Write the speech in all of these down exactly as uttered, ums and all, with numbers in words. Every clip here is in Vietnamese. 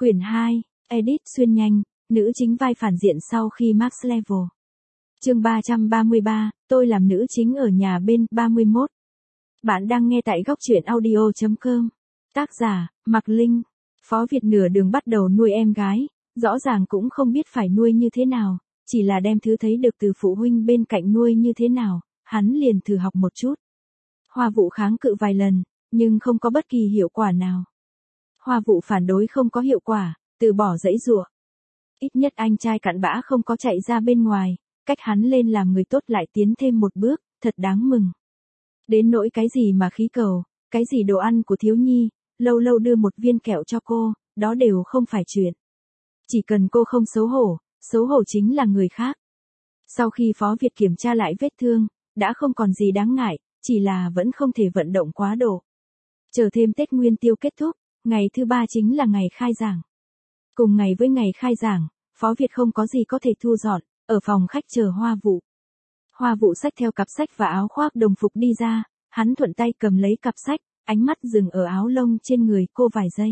Quyển hai, Edit xuyên nhanh, nữ chính vai phản diện sau khi max level. Chương ba trăm ba mươi ba, tôi làm nữ chính ở nhà bên ba mươi mốt. Bạn đang nghe tại góc truyện audio chấm com. Tác giả, Mạc Linh. Phó Việt nửa đường bắt đầu nuôi em gái, rõ ràng cũng không biết phải nuôi như thế nào, chỉ là đem thứ thấy được từ phụ huynh bên cạnh nuôi như thế nào, hắn liền thử học một chút. Hoa Vũ kháng cự vài lần, nhưng không có bất kỳ hiệu quả nào. Hoa Vũ phản đối không có hiệu quả, từ bỏ giãy giụa. Ít nhất anh trai cặn bã không có chạy ra bên ngoài, cách hắn lên làm người tốt lại tiến thêm một bước, thật đáng mừng. Đến nỗi cái gì mà khí cầu, cái gì đồ ăn của thiếu nhi, lâu lâu đưa một viên kẹo cho cô, đó đều không phải chuyện. Chỉ cần cô không xấu hổ, xấu hổ chính là người khác. Sau khi Phó Việt kiểm tra lại vết thương, đã không còn gì đáng ngại, chỉ là vẫn không thể vận động quá độ. Chờ thêm Tết Nguyên Tiêu kết thúc, ngày thứ ba chính là ngày khai giảng. Cùng ngày với ngày khai giảng, Phó Việt không có gì có thể thu dọn, ở phòng khách chờ Hoa Vũ. Hoa Vũ xách theo cặp sách và áo khoác đồng phục đi ra, hắn thuận tay cầm lấy cặp sách, ánh mắt dừng ở áo lông trên người cô vài giây.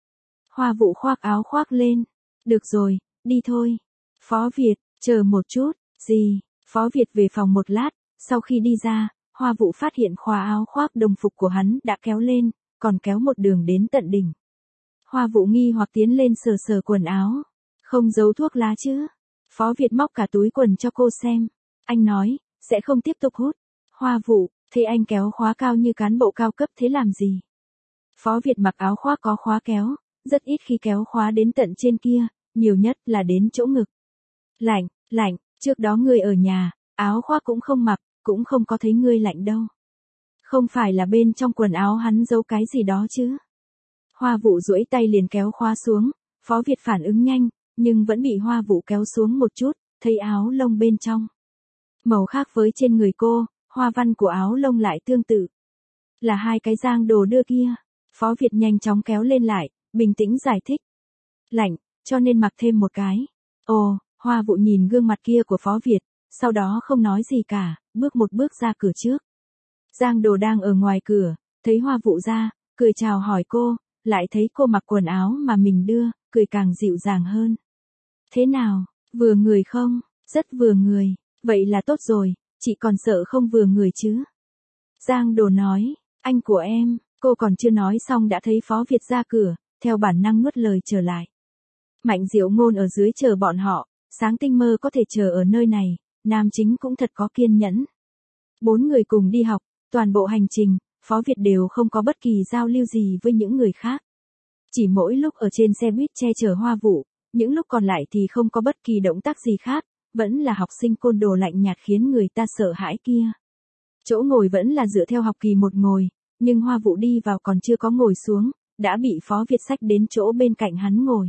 Hoa Vũ khoác áo khoác lên. Được rồi, đi thôi. Phó Việt, chờ một chút, gì? Phó Việt về phòng một lát, sau khi đi ra, Hoa Vũ phát hiện khóa áo khoác đồng phục của hắn đã kéo lên, còn kéo một đường đến tận đỉnh. Hoa Vũ nghi hoặc tiến lên sờ sờ quần áo. Không giấu thuốc lá chứ? Phó Việt móc cả túi quần cho cô xem. Anh nói, sẽ không tiếp tục hút. Hoa Vũ, thế anh kéo khóa cao như cán bộ cao cấp thế làm gì? Phó Việt mặc áo khoác có khóa kéo, rất ít khi kéo khóa đến tận trên kia, nhiều nhất là đến chỗ ngực. Lạnh, lạnh, trước đó ngươi ở nhà, áo khoác cũng không mặc, cũng không có thấy ngươi lạnh đâu. Không phải là bên trong quần áo hắn giấu cái gì đó chứ? Hoa Vũ duỗi tay liền kéo khóa xuống, Phó Việt phản ứng nhanh, nhưng vẫn bị Hoa Vũ kéo xuống một chút, thấy áo lông bên trong. Màu khác với trên người cô, hoa văn của áo lông lại tương tự. Là hai cái giang đồ đưa kia. Phó Việt nhanh chóng kéo lên lại, bình tĩnh giải thích. Lạnh, cho nên mặc thêm một cái. Ồ, Hoa Vũ nhìn gương mặt kia của Phó Việt, sau đó không nói gì cả, bước một bước ra cửa trước. Giang đồ đang ở ngoài cửa, thấy Hoa Vũ ra, cười chào hỏi cô, lại thấy cô mặc quần áo mà mình đưa, cười càng dịu dàng hơn. Thế nào, vừa người không? Rất vừa người, vậy là tốt rồi, chị còn sợ không vừa người chứ? Giang đồ nói, anh của em, cô còn chưa nói xong đã thấy Phó Việt ra cửa, theo bản năng nuốt lời trở lại. Mạnh Diệu Ngôn ở dưới chờ bọn họ, Sáng Tinh Mơ có thể chờ ở nơi này, nam chính cũng thật có kiên nhẫn. Bốn người cùng đi học, toàn bộ hành trình, Phó Việt đều không có bất kỳ giao lưu gì với những người khác. Chỉ mỗi lúc ở trên xe buýt che chở Hoa Vũ, những lúc còn lại thì không có bất kỳ động tác gì khác, vẫn là học sinh côn đồ lạnh nhạt khiến người ta sợ hãi kia. Chỗ ngồi vẫn là dựa theo học kỳ một ngồi, nhưng Hoa Vũ đi vào còn chưa có ngồi xuống, đã bị Phó Việt xách đến chỗ bên cạnh hắn ngồi.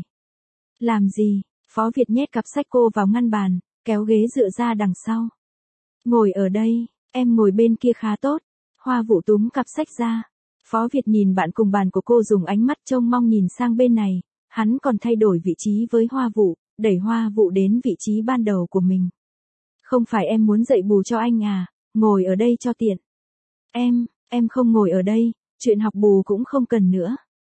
Làm gì? Phó Việt nhét cặp sách cô vào ngăn bàn, kéo ghế dựa ra đằng sau. Ngồi ở đây, em ngồi bên kia khá tốt. Hoa Vũ túm cặp sách ra. Phó Việt nhìn bạn cùng bàn của cô dùng ánh mắt trông mong nhìn sang bên này, hắn còn thay đổi vị trí với Hoa Vũ, đẩy Hoa Vũ đến vị trí ban đầu của mình. Không phải em muốn dạy bù cho anh à, ngồi ở đây cho tiện. Em, em không ngồi ở đây, chuyện học bù cũng không cần nữa.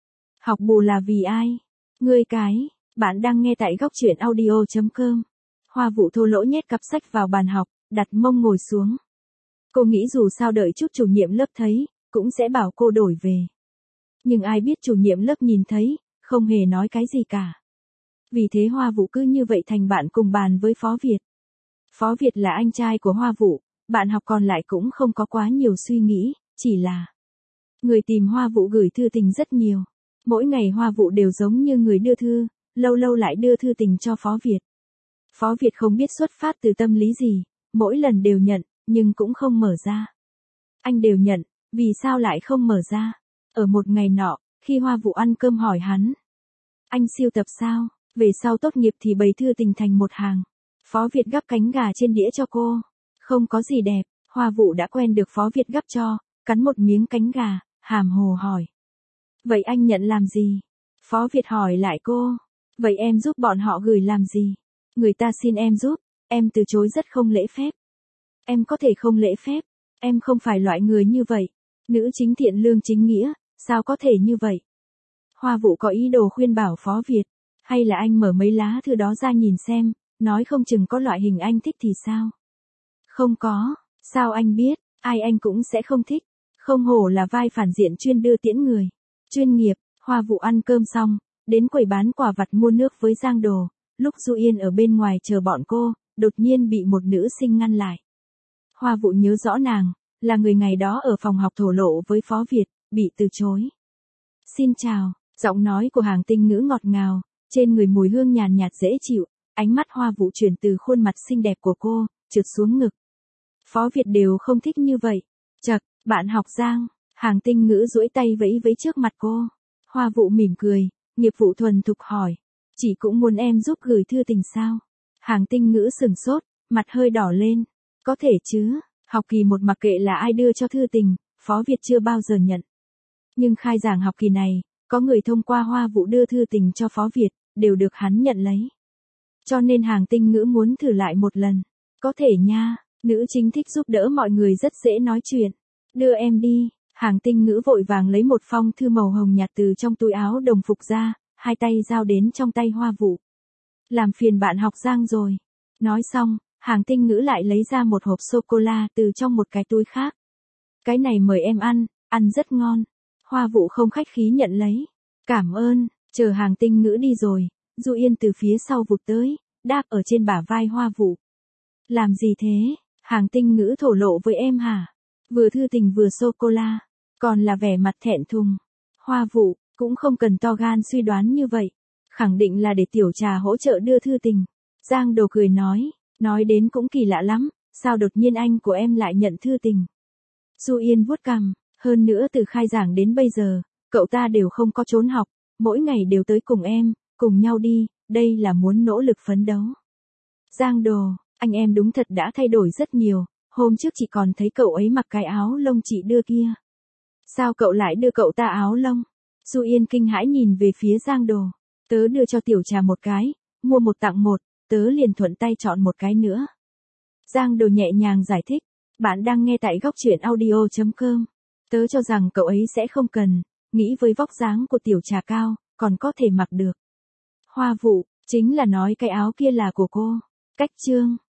Học bù là vì ai? Ngươi cái, bạn đang nghe tại góc truyện audio chấm com. Hoa Vũ thô lỗ nhét cặp sách vào bàn học, đặt mông ngồi xuống. Cô nghĩ dù sao đợi chút chủ nhiệm lớp thấy, cũng sẽ bảo cô đổi về. Nhưng ai biết chủ nhiệm lớp nhìn thấy, không hề nói cái gì cả. Vì thế Hoa Vũ cứ như vậy thành bạn cùng bàn với Phó Việt. Phó Việt là anh trai của Hoa Vũ, bạn học còn lại cũng không có quá nhiều suy nghĩ, chỉ là người tìm Hoa Vũ gửi thư tình rất nhiều. Mỗi ngày Hoa Vũ đều giống như người đưa thư, lâu lâu lại đưa thư tình cho Phó Việt. Phó Việt không biết xuất phát từ tâm lý gì, mỗi lần đều nhận, nhưng cũng không mở ra. Anh đều nhận, vì sao lại không mở ra? Ở một ngày nọ, khi Hoa Vũ ăn cơm hỏi hắn. Anh siêu tập sao? Về sau tốt nghiệp thì bày thư tình thành một hàng. Phó Việt gắp cánh gà trên đĩa cho cô. Không có gì đẹp, Hoa Vũ đã quen được Phó Việt gắp cho, cắn một miếng cánh gà, hàm hồ hỏi. Vậy anh nhận làm gì? Phó Việt hỏi lại cô. Vậy em giúp bọn họ gửi làm gì? Người ta xin em giúp, em từ chối rất không lễ phép. Em có thể không lễ phép, em không phải loại người như vậy. Nữ chính thiện lương chính nghĩa, sao có thể như vậy? Hoa Vũ có ý đồ khuyên bảo Phó Việt, Hay là anh mở mấy lá thư đó ra nhìn xem, nói không chừng có loại hình anh thích thì sao? Không có, sao anh biết, ai anh cũng sẽ không thích. Không hổ là vai phản diện chuyên đưa tiễn người. Chuyên nghiệp. Hoa Vụ ăn cơm xong, đến quầy bán quà vặt mua nước với Giang Đồ. Lúc Du Yên ở bên ngoài chờ bọn cô, đột nhiên bị một nữ sinh ngăn lại. Hoa Vụ nhớ rõ nàng, là người ngày đó ở phòng học thổ lộ với Phó Việt, bị từ chối. Xin chào, giọng nói của Hàng Tinh Ngữ ngọt ngào, trên người mùi hương nhàn nhạt dễ chịu, ánh mắt Hoa Vụ chuyển từ khuôn mặt xinh đẹp của cô, trượt xuống ngực. Phó Việt đều không thích như vậy. Chậc, bạn học Giang, Hàng Tinh Ngữ duỗi tay vẫy vẫy trước mặt cô. Hoa Vụ mỉm cười, nghiệp vụ thuần thục hỏi. Chị cũng muốn em giúp gửi thư tình sao? Hàng Tinh Ngữ sừng sốt, mặt hơi đỏ lên. Có thể chứ, học kỳ một mặc kệ là ai đưa cho thư tình, Phó Việt chưa bao giờ nhận. Nhưng khai giảng học kỳ này, có người thông qua Hoa Vụ đưa thư tình cho Phó Việt, đều được hắn nhận lấy. Cho nên Hàng Tinh Ngữ muốn thử lại một lần. Có thể nha, nữ chính thích giúp đỡ mọi người rất dễ nói chuyện. Đưa em đi. Hàng Tinh Ngữ vội vàng lấy một phong thư màu hồng nhạt từ trong túi áo đồng phục ra, hai tay giao đến trong tay Hoa Vụ. Làm phiền bạn học Giang rồi. Nói xong, Hàng Tinh Ngữ lại lấy ra một hộp sô-cô-la từ trong một cái túi khác. Cái này mời em ăn, ăn rất ngon. Hoa Vụ không khách khí nhận lấy. Cảm ơn, chờ Hàng Tinh Ngữ đi rồi, Du Yên từ phía sau vụt tới, đáp ở trên bả vai Hoa Vụ. Làm gì thế? Hàng Tinh Ngữ thổ lộ với em hả? Vừa thư tình vừa sô-cô-la, còn là vẻ mặt thẹn thùng. Hoa Vụ, cũng không cần to gan suy đoán như vậy. Khẳng định là để tiểu trà hỗ trợ đưa thư tình. Giang Đồ cười nói, nói đến cũng kỳ lạ lắm, sao đột nhiên anh của em lại nhận thư tình. Du Yên vuốt cằm, hơn nữa từ khai giảng đến bây giờ, cậu ta đều không có trốn học, mỗi ngày đều tới cùng em, cùng nhau đi, đây là muốn nỗ lực phấn đấu. Giang Đồ, anh em đúng thật đã thay đổi rất nhiều, hôm trước chị còn thấy cậu ấy mặc cái áo lông chị đưa kia. Sao cậu lại đưa cậu ta áo lông? Du Yên kinh hãi nhìn về phía Giang Đồ, tớ đưa cho tiểu trà một cái, mua một tặng một, tớ liền thuận tay chọn một cái nữa. Giang Đồ nhẹ nhàng giải thích, bạn đang nghe tại góc truyện audio chấm com. Tớ cho rằng cậu ấy sẽ không cần, nghĩ với vóc dáng của tiểu trà cao, còn có thể mặc được. Hoa Vụ, chính là nói cái áo kia là của cô. Cách chương.